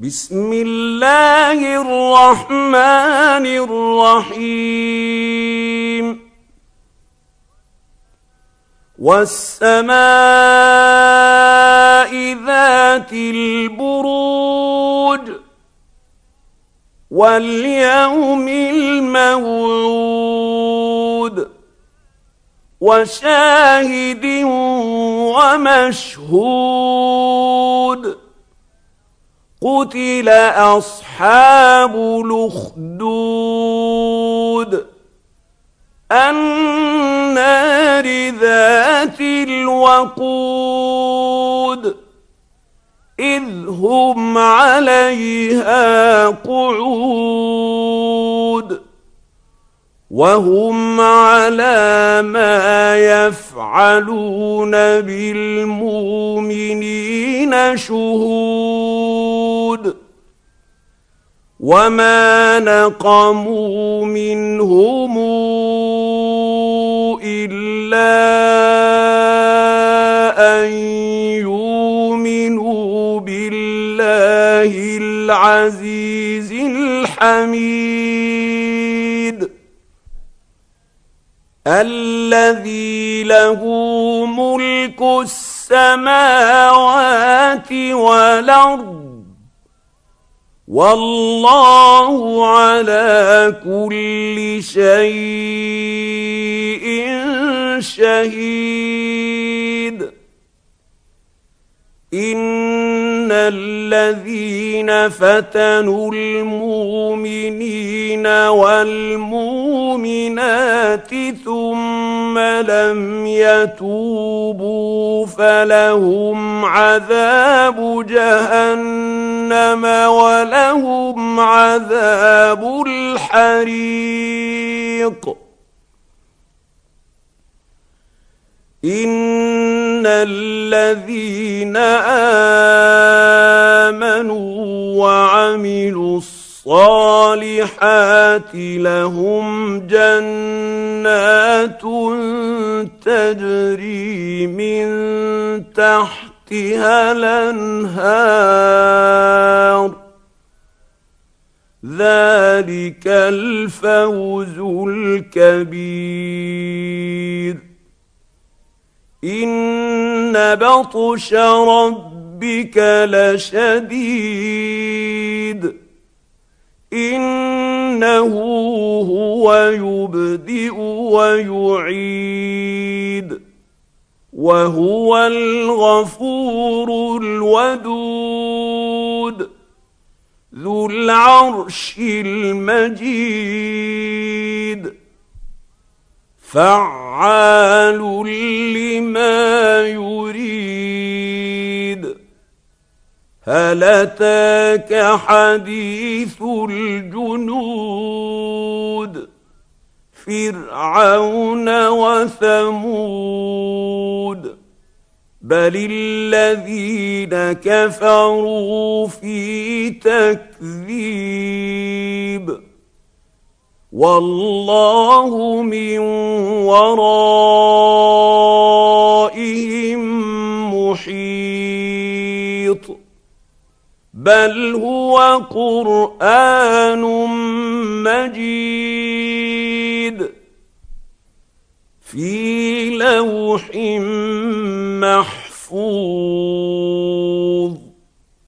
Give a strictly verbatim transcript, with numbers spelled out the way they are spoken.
بسم الله الرحمن الرحيم والسماء ذات البروج واليوم الموعود وشاهد ومشهود قتل أصحاب الأخدود النار ذات الوقود إذ هم عليها قعود وهم على ما يفعلون بالمؤمنين شهود وما نقموا منهم إلا أن يؤمنوا بالله العزيز الحميد الذي له ملك السماوات والأرض والله على كل شيء شهيد إن الذين فتنوا المؤمنين والمؤمنات ثم لم يتوبوا فلهم عذاب جهنم ولهم عذاب الحريق إن الذين آمنوا وعملوا الصالحات لهم جنات تجري من تحتها الأنهار ذلك الفوز الكبير إن بطش ربك لشديد إنه هو يبدئ ويعيد وهو الغفور الودود ذو العرش المجيد فعال لما يريد هل أتاك حديث الجنود فرعون وثمود بل الذين كفروا في تكذيب والله من ورائهم محيط بل هو قرآن مجيد في لوح محفوظ. في لوح محفوظ. في لوح محفوظ.